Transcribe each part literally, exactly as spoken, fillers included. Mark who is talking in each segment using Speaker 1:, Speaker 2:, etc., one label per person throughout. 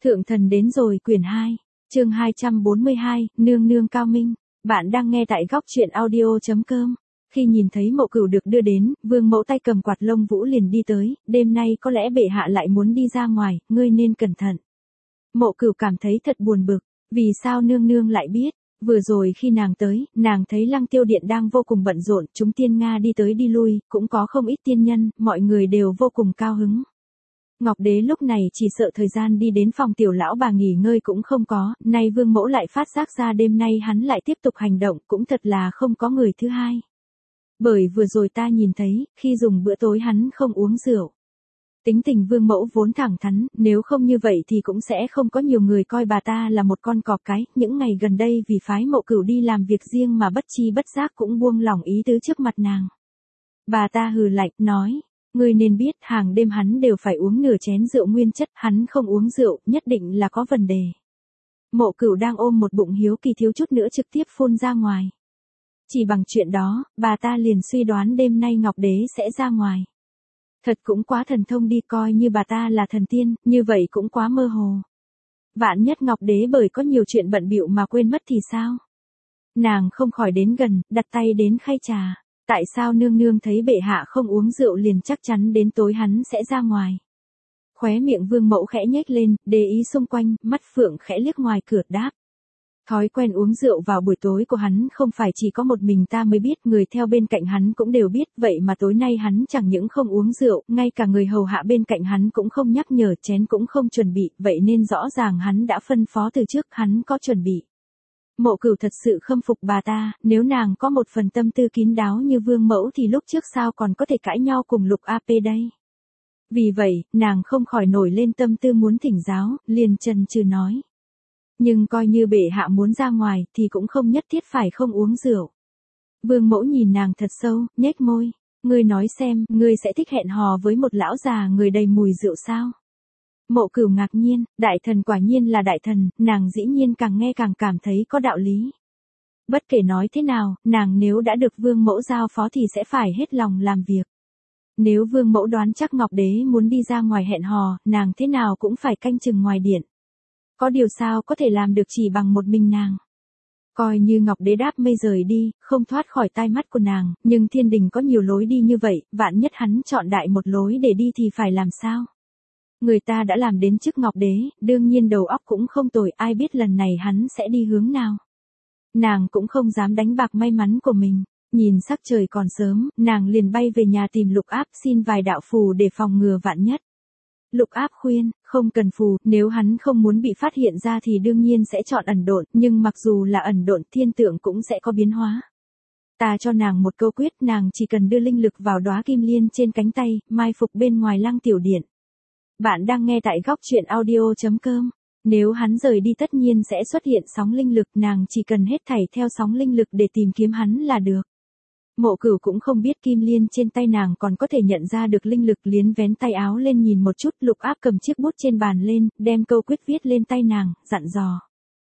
Speaker 1: Thượng thần đến rồi quyển hai, chương hai trăm bốn mươi hai, nương nương cao minh. Bạn đang nghe tại góc truyện audio chấm com. Khi nhìn thấy Mộ Cửu được đưa đến, Vương Mẫu tay cầm quạt lông vũ liền đi tới, đêm nay có lẽ bệ hạ lại muốn đi ra ngoài, ngươi nên cẩn thận. Mộ Cửu cảm thấy thật buồn bực, vì sao nương nương lại biết? Vừa rồi khi nàng tới, nàng thấy Lăng Tiêu Điện đang vô cùng bận rộn, chúng tiên Nga đi tới đi lui, cũng có không ít tiên nhân, mọi người đều vô cùng cao hứng. Ngọc Đế lúc này chỉ sợ thời gian đi đến phòng tiểu lão bà nghỉ ngơi cũng không có, nay Vương Mẫu lại phát giác ra đêm nay hắn lại tiếp tục hành động, cũng thật là không có người thứ hai. Bởi vừa rồi ta nhìn thấy, khi dùng bữa tối hắn không uống rượu. Tính tình Vương Mẫu vốn thẳng thắn, nếu không như vậy thì cũng sẽ không có nhiều người coi bà ta là một con cọp cái, những ngày gần đây vì phái Mộ Cửu đi làm việc riêng mà bất chi bất giác cũng buông lỏng ý tứ trước mặt nàng. Bà ta hừ lạnh, nói. Ngươi nên biết hàng đêm hắn đều phải uống nửa chén rượu nguyên chất, hắn không uống rượu, nhất định là có vấn đề. Mộ Cửu đang ôm một bụng hiếu kỳ thiếu chút nữa trực tiếp phun ra ngoài. Chỉ bằng chuyện đó, bà ta liền suy đoán đêm nay Ngọc Đế sẽ ra ngoài. Thật cũng quá thần thông đi, coi như bà ta là thần tiên, như vậy cũng quá mơ hồ. Vạn nhất Ngọc Đế bởi có nhiều chuyện bận bịu mà quên mất thì sao? Nàng không khỏi đến gần, đặt tay đến khay trà. Tại sao nương nương thấy bệ hạ không uống rượu liền chắc chắn đến tối hắn sẽ ra ngoài? Khóe miệng Vương Mẫu khẽ nhếch lên, để ý xung quanh, mắt phượng khẽ liếc ngoài cửa đáp. Thói quen uống rượu vào buổi tối của hắn không phải chỉ có một mình ta mới biết, người theo bên cạnh hắn cũng đều biết, vậy mà tối nay hắn chẳng những không uống rượu, ngay cả người hầu hạ bên cạnh hắn cũng không nhắc nhở, chén cũng không chuẩn bị, vậy nên rõ ràng hắn đã phân phó từ trước hắn có chuẩn bị. Mộ Cửu thật sự khâm phục bà ta, nếu nàng có một phần tâm tư kín đáo như Vương Mẫu thì lúc trước sao còn có thể cãi nhau cùng Lục a pê đây. Vì vậy, nàng không khỏi nổi lên tâm tư muốn thỉnh giáo, liền chần chừ nói. Nhưng coi như bệ hạ muốn ra ngoài thì cũng không nhất thiết phải không uống rượu. Vương Mẫu nhìn nàng thật sâu, nhếch môi, ngươi nói xem, ngươi sẽ thích hẹn hò với một lão già người đầy mùi rượu sao? Mộ Cửu ngạc nhiên, đại thần quả nhiên là đại thần, nàng dĩ nhiên càng nghe càng cảm thấy có đạo lý. Bất kể nói thế nào, nàng nếu đã được Vương Mẫu giao phó thì sẽ phải hết lòng làm việc. Nếu Vương Mẫu đoán chắc Ngọc Đế muốn đi ra ngoài hẹn hò, nàng thế nào cũng phải canh chừng ngoài điện. Có điều sao có thể làm được chỉ bằng một mình nàng. Coi như Ngọc Đế đáp mây rời đi, không thoát khỏi tai mắt của nàng, nhưng thiên đình có nhiều lối đi như vậy, vạn nhất hắn chọn đại một lối để đi thì phải làm sao? Người ta đã làm đến trước Ngọc Đế, đương nhiên đầu óc cũng không tồi, ai biết lần này hắn sẽ đi hướng nào. Nàng cũng không dám đánh bạc may mắn của mình, nhìn sắc trời còn sớm, nàng liền bay về nhà tìm Lục Áp xin vài đạo phù để phòng ngừa vạn nhất. Lục Áp khuyên, không cần phù, nếu hắn không muốn bị phát hiện ra thì đương nhiên sẽ chọn ẩn độn, nhưng mặc dù là ẩn độn thiên tượng cũng sẽ có biến hóa. Ta cho nàng một câu quyết, nàng chỉ cần đưa linh lực vào đóa kim liên trên cánh tay, mai phục bên ngoài Lăng Tiểu Điện. Bạn đang nghe tại góc truyện audio chấm com. Nếu hắn rời đi tất nhiên sẽ xuất hiện sóng linh lực, nàng chỉ cần hết thảy theo sóng linh lực để tìm kiếm hắn là được. Mộ Cửu cũng không biết kim liên trên tay nàng còn có thể nhận ra được linh lực, liến vén tay áo lên nhìn một chút. Lục Áp cầm chiếc bút trên bàn lên, đem câu quyết viết lên tay nàng, dặn dò.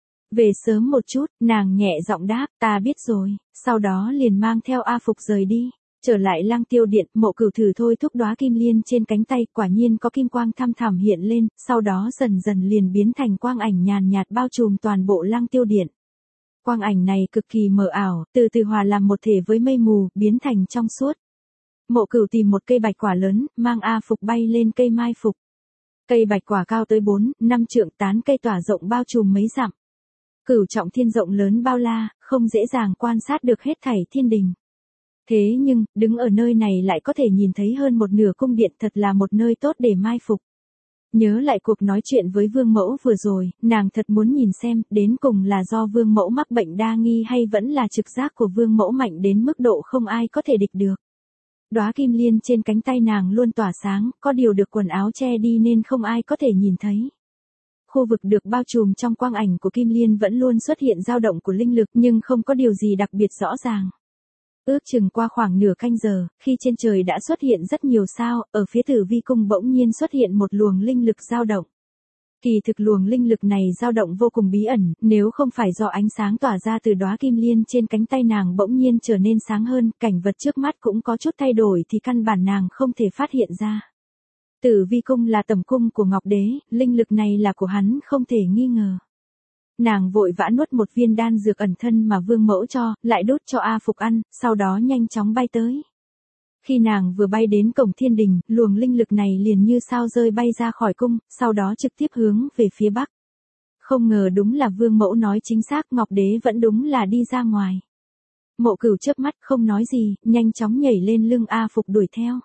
Speaker 1: Về sớm một chút, nàng nhẹ giọng đáp, ta biết rồi, sau đó liền mang theo A Phục rời đi. Trở lại Lăng Tiêu Điện, Mộ Cửu thử thôi thúc đóa kim liên trên cánh tay, quả nhiên có kim quang thăm thẳm hiện lên, sau đó dần dần liền biến thành quang ảnh nhàn nhạt bao trùm toàn bộ Lăng Tiêu Điện. Quang ảnh này cực kỳ mờ ảo, từ từ hòa làm một thể với mây mù, biến thành trong suốt. Mộ Cửu tìm một cây bạch quả lớn, mang A Phục bay lên cây mai phục. Cây bạch quả cao tới bốn, năm trượng, tán cây tỏa rộng bao trùm mấy dặm. Cửu trọng thiên rộng lớn bao la, không dễ dàng quan sát được hết thảy thiên đình. Thế nhưng, đứng ở nơi này lại có thể nhìn thấy hơn một nửa cung điện, thật là một nơi tốt để mai phục. Nhớ lại cuộc nói chuyện với Vương Mẫu vừa rồi, nàng thật muốn nhìn xem, đến cùng là do Vương Mẫu mắc bệnh đa nghi hay vẫn là trực giác của Vương Mẫu mạnh đến mức độ không ai có thể địch được. Đóa kim liên trên cánh tay nàng luôn tỏa sáng, có điều được quần áo che đi nên không ai có thể nhìn thấy. Khu vực được bao trùm trong quang ảnh của kim liên vẫn luôn xuất hiện dao động của linh lực, nhưng không có điều gì đặc biệt rõ ràng. Ước chừng qua khoảng nửa canh giờ, khi trên trời đã xuất hiện rất nhiều sao, ở phía Tử Vi cung bỗng nhiên xuất hiện một luồng linh lực dao động. Kỳ thực luồng linh lực này dao động vô cùng bí ẩn, nếu không phải do ánh sáng tỏa ra từ đóa kim liên trên cánh tay nàng bỗng nhiên trở nên sáng hơn, cảnh vật trước mắt cũng có chút thay đổi thì căn bản nàng không thể phát hiện ra. Tử Vi cung là tẩm cung của Ngọc Đế, linh lực này là của hắn không thể nghi ngờ. Nàng vội vã nuốt một viên đan dược ẩn thân mà vương mẫu cho, lại đút cho A Phục ăn, sau đó nhanh chóng bay tới. Khi nàng vừa bay đến cổng thiên đình, luồng linh lực này liền như sao rơi bay ra khỏi cung, sau đó trực tiếp hướng về phía bắc. Không ngờ đúng là vương mẫu nói chính xác, Ngọc Đế vẫn đúng là đi ra ngoài. Mộ Cửu chớp mắt không nói gì, nhanh chóng nhảy lên lưng A Phục đuổi theo.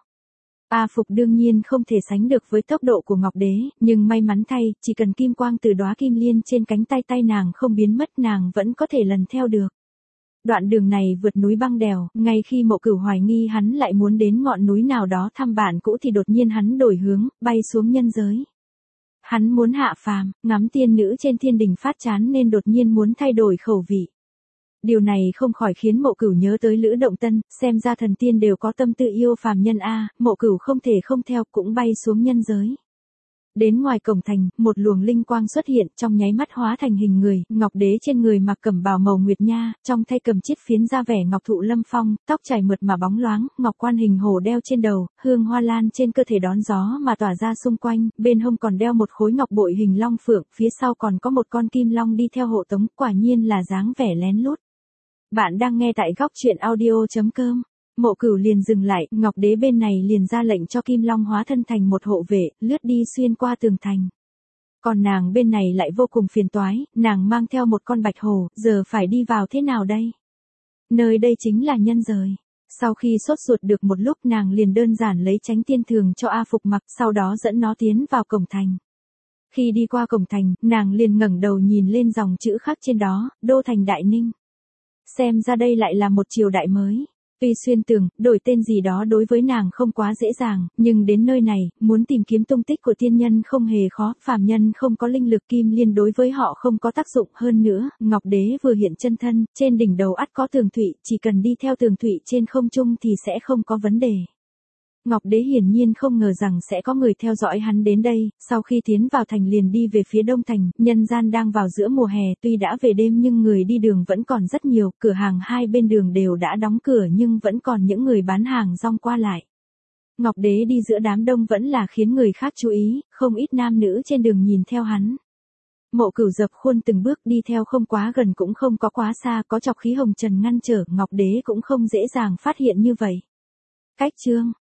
Speaker 1: A Phục đương nhiên không thể sánh được với tốc độ của Ngọc Đế, nhưng may mắn thay, chỉ cần kim quang từ đóa kim liên trên cánh tay tay nàng không biến mất nàng vẫn có thể lần theo được. Đoạn đường này vượt núi băng đèo, ngay khi Mộ Cửu hoài nghi hắn lại muốn đến ngọn núi nào đó thăm bạn cũ thì đột nhiên hắn đổi hướng, bay xuống nhân giới. Hắn muốn hạ phàm, ngắm tiên nữ trên thiên đình phát chán nên đột nhiên muốn thay đổi khẩu vị. Điều này không khỏi khiến Mộ Cửu nhớ tới Lữ Động Tân, xem ra thần tiên đều có tâm tư yêu phàm nhân a, Mộ Cửu không thể không theo, cũng bay xuống nhân giới. Đến ngoài cổng thành, một luồng linh quang xuất hiện, trong nháy mắt hóa thành hình người, Ngọc Đế trên người mặc cẩm bào màu nguyệt nha, trong tay cầm chiết phiến ra vẻ ngọc thụ lâm phong, tóc chảy mượt mà bóng loáng, ngọc quan hình hổ đeo trên đầu, hương hoa lan trên cơ thể đón gió mà tỏa ra xung quanh, bên hông còn đeo một khối ngọc bội hình long phượng, phía sau còn có một con kim long đi theo hộ tống, quả nhiên là dáng vẻ lén lút. Bạn đang nghe tại góc truyện audio chấm com. Mộ Cửu liền dừng lại, Ngọc Đế bên này liền ra lệnh cho Kim Long hóa thân thành một hộ vệ, lướt đi xuyên qua tường thành. Còn nàng bên này lại vô cùng phiền toái, nàng mang theo một con bạch hổ, giờ phải đi vào thế nào đây? Nơi đây chính là nhân giới. Sau khi sốt ruột được một lúc nàng liền đơn giản lấy chánh tiên thường cho A Phục mặc, sau đó dẫn nó tiến vào cổng thành. Khi đi qua cổng thành, nàng liền ngẩng đầu nhìn lên dòng chữ khắc trên đó, Đô Thành Đại Ninh. Xem ra đây lại là một triều đại mới. Tuy xuyên tường, đổi tên gì đó đối với nàng không quá dễ dàng, nhưng đến nơi này, muốn tìm kiếm tung tích của tiên nhân không hề khó, phàm nhân không có linh lực kim liên đối với họ không có tác dụng hơn nữa, Ngọc Đế vừa hiện chân thân, trên đỉnh đầu ắt có tường thụy, chỉ cần đi theo tường thụy trên không trung thì sẽ không có vấn đề. Ngọc Đế hiển nhiên không ngờ rằng sẽ có người theo dõi hắn đến đây, sau khi tiến vào thành liền đi về phía đông thành, nhân gian đang vào giữa mùa hè, tuy đã về đêm nhưng người đi đường vẫn còn rất nhiều, cửa hàng hai bên đường đều đã đóng cửa nhưng vẫn còn những người bán hàng rong qua lại. Ngọc Đế đi giữa đám đông vẫn là khiến người khác chú ý, không ít nam nữ trên đường nhìn theo hắn. Mộ Cửu dập khuôn từng bước đi theo không quá gần cũng không có quá xa, có chọc khí hồng trần ngăn trở, Ngọc Đế cũng không dễ dàng phát hiện như vậy. Cách chương